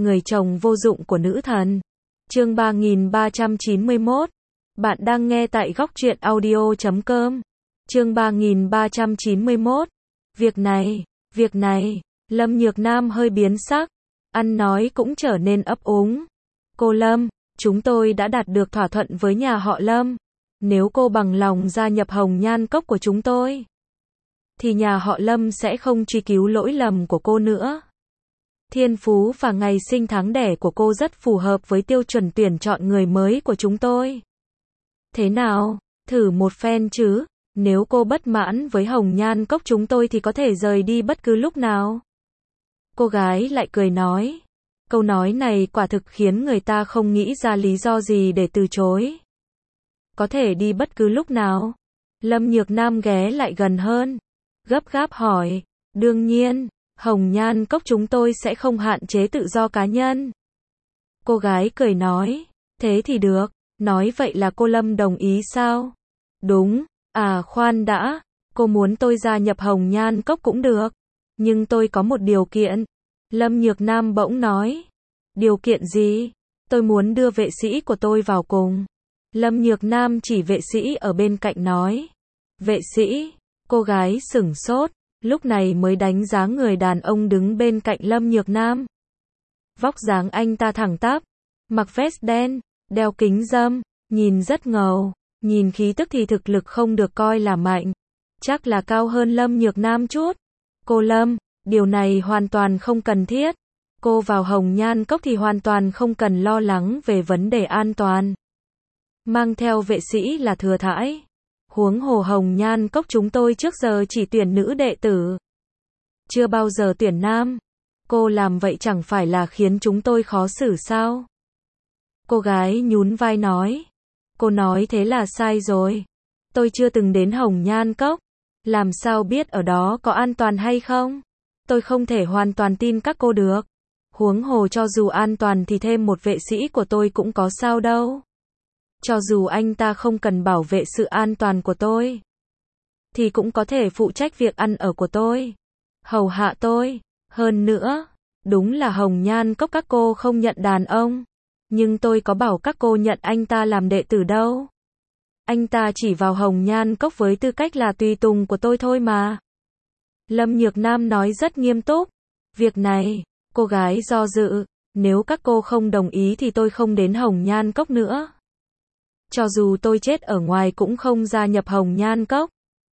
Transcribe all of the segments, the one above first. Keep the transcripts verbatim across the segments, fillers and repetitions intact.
người chồng vô dụng của nữ thần. Chương ba nghìn ba trăm chín mươi mốt. Bạn đang nghe tại góc truyện audio chấm com. Chương ba nghìn ba trăm chín mươi mốt. Việc này, việc này, Lâm Nhược Nam hơi biến sắc, ăn nói cũng trở nên ấp úng. Cô Lâm, chúng tôi đã đạt được thỏa thuận với nhà họ Lâm. Nếu cô bằng lòng gia nhập Hồng Nhan Cốc của chúng tôi, thì nhà họ Lâm sẽ không truy cứu lỗi lầm của cô nữa. Thiên phú và ngày sinh tháng đẻ của cô rất phù hợp với tiêu chuẩn tuyển chọn người mới của chúng tôi. Thế nào, thử một phen chứ, nếu cô bất mãn với Hồng Nhan Cốc chúng tôi thì có thể rời đi bất cứ lúc nào. Cô gái lại cười nói. Câu nói này quả thực khiến người ta không nghĩ ra lý do gì để từ chối. Có thể đi bất cứ lúc nào. Lâm Nhược Nam ghé lại gần hơn, gấp gáp hỏi. Đương nhiên, Hồng Nhan Cốc chúng tôi sẽ không hạn chế tự do cá nhân. Cô gái cười nói. Thế thì được, nói vậy là cô Lâm đồng ý sao? Đúng, à khoan đã, cô muốn tôi gia nhập Hồng Nhan Cốc cũng được. Nhưng tôi có một điều kiện. Lâm Nhược Nam bỗng nói. Điều kiện gì? Tôi muốn đưa vệ sĩ của tôi vào cùng. Lâm Nhược Nam chỉ vệ sĩ ở bên cạnh nói. Vệ sĩ? Cô gái sửng sốt, lúc này mới đánh giá người đàn ông đứng bên cạnh Lâm Nhược Nam. Vóc dáng anh ta thẳng tắp, mặc vest đen, đeo kính râm, nhìn rất ngầu, nhìn khí tức thì thực lực không được coi là mạnh, chắc là cao hơn Lâm Nhược Nam chút. Cô Lâm, điều này hoàn toàn không cần thiết. Cô vào Hồng Nhan Cốc thì hoàn toàn không cần lo lắng về vấn đề an toàn. Mang theo vệ sĩ là thừa thãi. Huống hồ Hồng Nhan Cốc chúng tôi trước giờ chỉ tuyển nữ đệ tử, chưa bao giờ tuyển nam. Cô làm vậy chẳng phải là khiến chúng tôi khó xử sao? Cô gái nhún vai nói. Cô nói thế là sai rồi. Tôi chưa từng đến Hồng Nhan Cốc, làm sao biết ở đó có an toàn hay không? Tôi không thể hoàn toàn tin các cô được. Huống hồ cho dù an toàn thì thêm một vệ sĩ của tôi cũng có sao đâu. Cho dù anh ta không cần bảo vệ sự an toàn của tôi, thì cũng có thể phụ trách việc ăn ở của tôi, hầu hạ tôi. Hơn nữa, đúng là Hồng Nhan Cốc các cô không nhận đàn ông, nhưng tôi có bảo các cô nhận anh ta làm đệ tử đâu. Anh ta chỉ vào Hồng Nhan Cốc với tư cách là tùy tùng của tôi thôi mà. Lâm Nhược Nam nói rất nghiêm túc. Việc này, cô gái do dự. Nếu các cô không đồng ý thì tôi không đến Hồng Nhan Cốc nữa. Cho dù tôi chết ở ngoài cũng không gia nhập Hồng Nhan Cốc.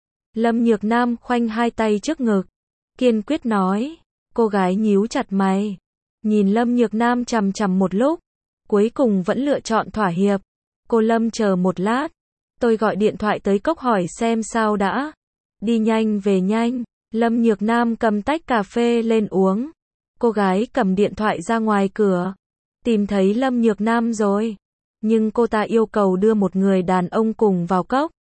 Lâm Nhược Nam khoanh hai tay trước ngực, kiên quyết nói. Cô gái nhíu chặt mày, nhìn Lâm Nhược Nam chằm chằm một lúc, cuối cùng vẫn lựa chọn thỏa hiệp. Cô Lâm chờ một lát, tôi gọi điện thoại tới Cốc hỏi xem sao đã. Đi nhanh về nhanh. Lâm Nhược Nam cầm tách cà phê lên uống. Cô gái cầm điện thoại ra ngoài cửa, tìm thấy Lâm Nhược Nam rồi. Nhưng cô ta yêu cầu đưa một người đàn ông cùng vào cốc.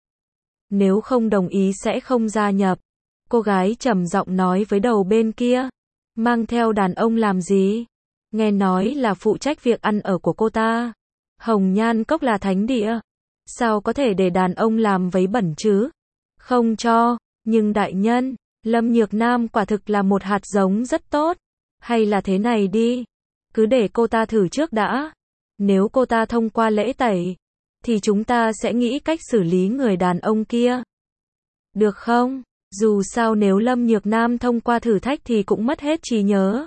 Nếu không đồng ý sẽ không gia nhập. Cô gái trầm giọng nói với đầu bên kia. Mang theo đàn ông làm gì? Nghe nói là phụ trách việc ăn ở của cô ta. Hồng Nhan Cốc là thánh địa, sao có thể để đàn ông làm vấy bẩn chứ? Không cho. Nhưng đại nhân, Lâm Nhược Nam quả thực là một hạt giống rất tốt. Hay là thế này đi, cứ để cô ta thử trước đã. Nếu cô ta thông qua lễ tẩy, thì chúng ta sẽ nghĩ cách xử lý người đàn ông kia. Được không? Dù sao nếu Lâm Nhược Nam thông qua thử thách thì cũng mất hết trí nhớ.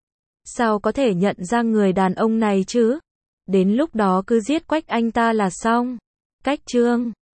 Sao có thể nhận ra người đàn ông này chứ? Đến lúc đó cứ giết quách anh ta là xong. Cách chương